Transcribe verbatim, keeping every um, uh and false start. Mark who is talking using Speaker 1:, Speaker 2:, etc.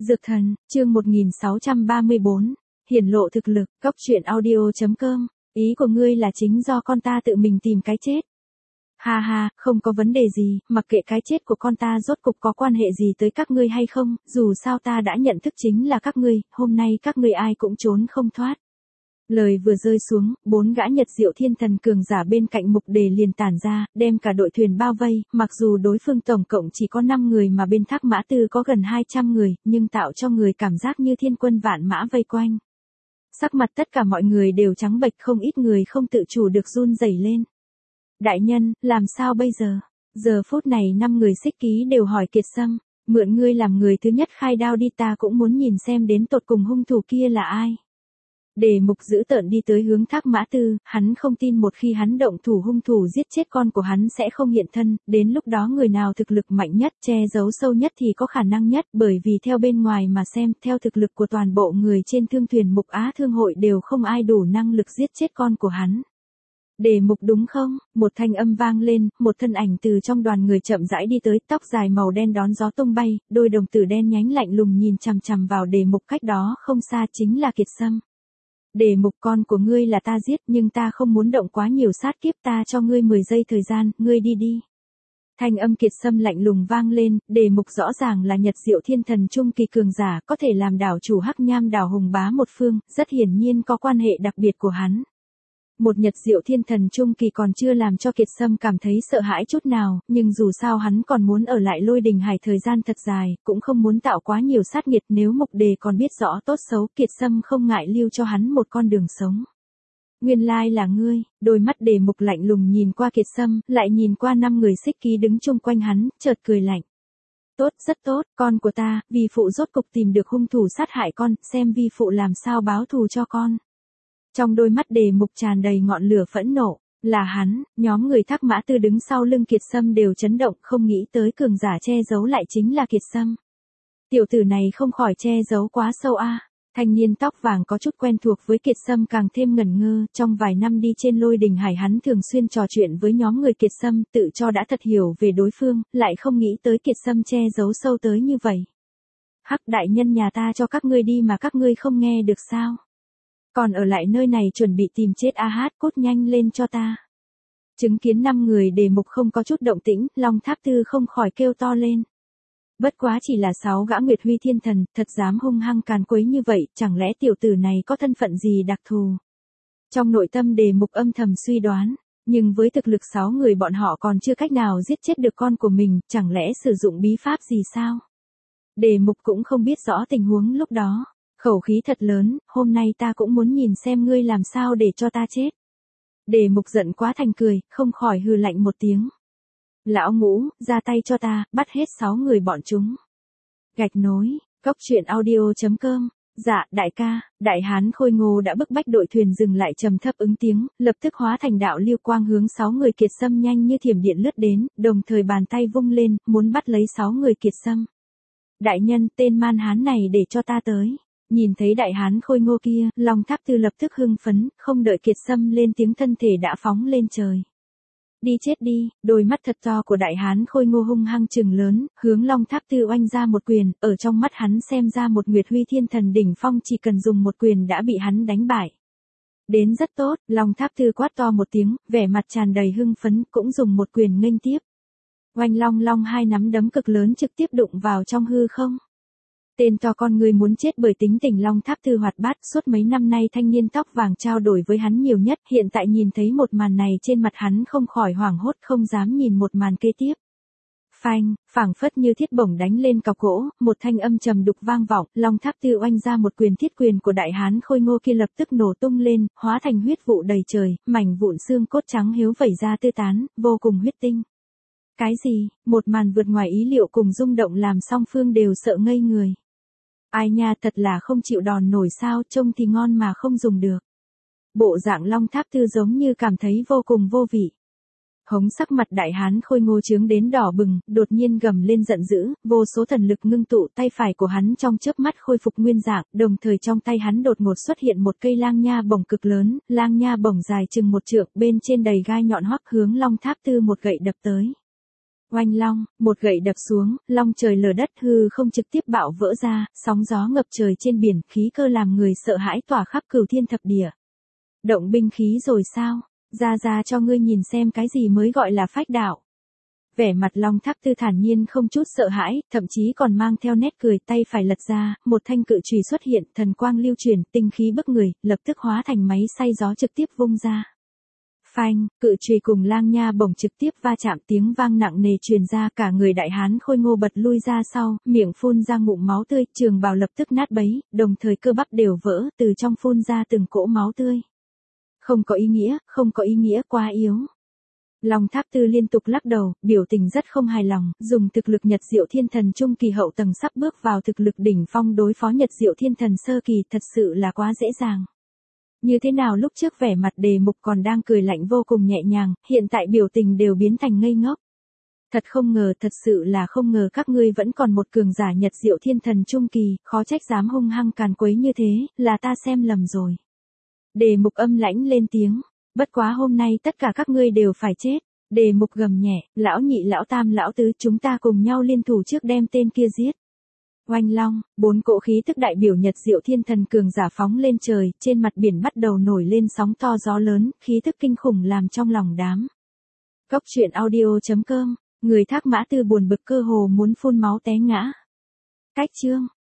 Speaker 1: Dược thần, chương một nghìn sáu trăm ba mươi bốn, hiển lộ thực lực, cốc truyện audio chấm com, ý của ngươi là chính do con ta tự mình tìm cái chết. Ha ha, không có vấn đề gì, mặc kệ cái chết của con ta rốt cục có quan hệ gì tới các ngươi hay không, dù sao ta đã nhận thức chính là các ngươi, hôm nay các ngươi ai cũng trốn không thoát. Lời vừa rơi xuống, bốn gã Nhật Diệu Thiên Thần cường giả bên cạnh Mục Đề liền tản ra, đem cả đội thuyền bao vây, mặc dù đối phương tổng cộng chỉ có năm người mà bên Thác Mã Tư có gần hai trăm người, nhưng tạo cho người cảm giác như thiên quân vạn mã vây quanh. Sắc mặt tất cả mọi người đều trắng bệch, không ít người không tự chủ được run rẩy lên. Đại nhân, làm sao bây giờ? Giờ phút này năm người Xích Ký đều hỏi Kiệt Sâm, mượn ngươi làm người thứ nhất khai đao đi, ta cũng muốn nhìn xem đến tột cùng hung thủ kia là ai. Đề Mục dữ tợn đi tới hướng Thác Mã Tư, hắn không tin một khi hắn động thủ hung thủ giết chết con của hắn sẽ không hiện thân, đến lúc đó người nào thực lực mạnh nhất, che giấu sâu nhất thì có khả năng nhất, bởi vì theo bên ngoài mà xem, theo thực lực của toàn bộ người trên thương thuyền Mục Á Thương hội đều không ai đủ năng lực giết chết con của hắn. Đề Mục đúng không? Một thanh âm vang lên, một thân ảnh từ trong đoàn người chậm rãi đi tới, tóc dài màu đen đón gió tung bay, đôi đồng tử đen nhánh lạnh lùng nhìn chằm chằm vào Đề Mục, cách đó không xa chính là Kiệt Sâm. Đề Mục, con của ngươi là ta giết, nhưng ta không muốn động quá nhiều sát kiếp, ta cho ngươi mười giây thời gian, ngươi đi đi. Thanh âm Kiệt Sâm lạnh lùng vang lên, Đề Mục rõ ràng là Nhật Diệu Thiên Thần trung kỳ cường giả, có thể làm đảo chủ Hắc Nham đảo hùng bá một phương, rất hiển nhiên có quan hệ đặc biệt của hắn. Một Nhật Diệu Thiên Thần trung kỳ còn chưa làm cho Kiệt Sâm cảm thấy sợ hãi chút nào, nhưng dù sao hắn còn muốn ở lại Lôi Đình Hải thời gian thật dài, cũng không muốn tạo quá nhiều sát nghiệt, nếu Mục Đề còn biết rõ tốt xấu, Kiệt Sâm không ngại lưu cho hắn một con đường sống. Nguyên lai là ngươi, đôi mắt Đề Mục lạnh lùng nhìn qua Kiệt Sâm, lại nhìn qua năm người Xích Ký đứng chung quanh hắn, chợt cười lạnh. Tốt, rất tốt, con của ta, vi phụ rốt cục tìm được hung thủ sát hại con, xem vi phụ làm sao báo thù cho con. Trong đôi mắt Đề Mục tràn đầy ngọn lửa phẫn nộ, là hắn, nhóm người Thác Mã Tư đứng sau lưng Kiệt Sâm đều chấn động, không nghĩ tới cường giả che giấu lại chính là Kiệt Sâm. Tiểu tử này không khỏi che giấu quá sâu a. À. Thanh niên tóc vàng có chút quen thuộc với Kiệt Sâm càng thêm ngẩn ngơ, trong vài năm đi trên Lôi Đình Hải hắn thường xuyên trò chuyện với nhóm người Kiệt Sâm, tự cho đã thật hiểu về đối phương, lại không nghĩ tới Kiệt Sâm che giấu sâu tới như vậy. Hắc đại nhân nhà ta cho các ngươi đi mà các ngươi không nghe được sao? Còn ở lại nơi này chuẩn bị tìm chết a hát, cút nhanh lên cho ta. Chứng kiến năm người Đề Mục không có chút động tĩnh, Long Tháp Tư không khỏi kêu to lên. Bất quá chỉ là sáu gã Nguyệt Huy Thiên Thần, thật dám hung hăng càn quấy như vậy, chẳng lẽ tiểu tử này có thân phận gì đặc thù? Trong nội tâm Đề Mục âm thầm suy đoán, nhưng với thực lực sáu người bọn họ còn chưa cách nào giết chết được con của mình, chẳng lẽ sử dụng bí pháp gì sao? Đề Mục cũng không biết rõ tình huống lúc đó. Khẩu khí thật lớn, hôm nay ta cũng muốn nhìn xem ngươi làm sao để cho ta chết. Đề Mục giận quá thành cười, không khỏi hừ lạnh một tiếng. Lão Ngũ, ra tay cho ta, bắt hết sáu người bọn chúng. Gạch nối, cốc truyện audio chấm com. Dạ, đại ca, đại hán Khôi Ngô đã bức bách đội thuyền dừng lại, trầm thấp ứng tiếng, lập tức hóa thành đạo lưu quang hướng sáu người Kiệt Sâm nhanh như thiểm điện lướt đến, đồng thời bàn tay vung lên, muốn bắt lấy sáu người Kiệt Sâm. Đại nhân, tên man hán này để cho ta tới. Nhìn thấy đại hán Khôi Ngô kia, Long Tháp Tư lập tức hưng phấn, không đợi Kiệt Sâm lên tiếng thân thể đã phóng lên trời. Đi chết đi, đôi mắt thật to của đại hán Khôi Ngô hung hăng trừng lớn, hướng Long Tháp Tư oanh ra một quyền, ở trong mắt hắn xem ra một Nguyệt Huy Thiên Thần đỉnh phong chỉ cần dùng một quyền đã bị hắn đánh bại. Đến rất tốt, Long Tháp Tư quát to một tiếng, vẻ mặt tràn đầy hưng phấn, cũng dùng một quyền nghênh tiếp. Oanh long long hai nắm đấm cực lớn trực tiếp đụng vào trong hư không. Tên to con người muốn chết bởi tính tình Long Tháp Tư hoạt bát, suốt mấy năm nay thanh niên tóc vàng trao đổi với hắn nhiều nhất, hiện tại nhìn thấy một màn này trên mặt hắn không khỏi hoảng hốt, không dám nhìn một màn kế tiếp. Phanh, phảng phất như thiết bổng đánh lên cọc gỗ, một thanh âm trầm đục vang vọng, Long Tháp Tư oanh ra một quyền, thiết quyền của đại hán Khôi Ngô kia lập tức nổ tung lên, hóa thành huyết vụ đầy trời, mảnh vụn xương cốt trắng hiếu vẩy ra tứ tán, vô cùng huyết tinh. Cái gì? Một màn vượt ngoài ý liệu cùng rung động làm song phương đều sợ ngây người. Ai nha, thật là không chịu đòn nổi sao, trông thì ngon mà không dùng được. Bộ dạng Long Tháp Tư giống như cảm thấy vô cùng vô vị. Hống sắc mặt đại hán Khôi Ngô trướng đến đỏ bừng, đột nhiên gầm lên giận dữ, vô số thần lực ngưng tụ, tay phải của hắn trong chớp mắt khôi phục nguyên dạng, đồng thời trong tay hắn đột ngột xuất hiện một cây lang nha bổng cực lớn, lang nha bổng dài chừng một trượng, bên trên đầy gai nhọn hoắc hướng Long Tháp Tư một gậy đập tới. Oanh long, một gậy đập xuống, long trời lở đất hư không trực tiếp bạo vỡ ra, sóng gió ngập trời trên biển, khí cơ làm người sợ hãi tỏa khắp cửu thiên thập địa. Động binh khí rồi sao? Ra ra cho ngươi nhìn xem cái gì mới gọi là phách đạo. Vẻ mặt Long Thác Tư thản nhiên không chút sợ hãi, thậm chí còn mang theo nét cười, tay phải lật ra, một thanh cự chùy xuất hiện, thần quang lưu chuyển, tinh khí bức người, lập tức hóa thành máy xay gió trực tiếp vung ra. Phanh, cự chùy cùng lang nha bổng trực tiếp va chạm, tiếng vang nặng nề truyền ra, cả người đại hán khôi ngô bật lui ra sau, miệng phun ra ngụm máu tươi, trường bào lập tức nát bấy, đồng thời cơ bắp đều vỡ, từ trong phun ra từng cỗ máu tươi. Không có ý nghĩa, không có ý nghĩa, quá yếu. Long Thác Tư liên tục lắc đầu, biểu tình rất không hài lòng, dùng thực lực Nhật Diệu Thiên Thần trung kỳ hậu tầng sắp bước vào thực lực đỉnh phong đối phó Nhật Diệu Thiên Thần sơ kỳ, thật sự là quá dễ dàng. Như thế nào lúc trước vẻ mặt Đề Mục còn đang cười lạnh vô cùng nhẹ nhàng, hiện tại biểu tình đều biến thành ngây ngốc. Thật không ngờ, thật sự là không ngờ các ngươi vẫn còn một cường giả Nhật Diệu Thiên Thần trung kỳ, khó trách dám hung hăng càn quấy như thế, là ta xem lầm rồi. Đề Mục âm lãnh lên tiếng. Bất quá hôm nay tất cả các ngươi đều phải chết. Đề Mục gầm nhẹ, lão nhị lão tam lão tứ, chúng ta cùng nhau liên thủ trước đem tên kia giết. Oanh long, bốn cỗ khí tức đại biểu Nhật Diệu Thiên Thần cường giả phóng lên trời, trên mặt biển bắt đầu nổi lên sóng to gió lớn, khí tức kinh khủng làm trong lòng đám. Cốc truyện audio chấm com, người Thác Mã Tư buồn bực cơ hồ muốn phun máu té ngã. Cách chương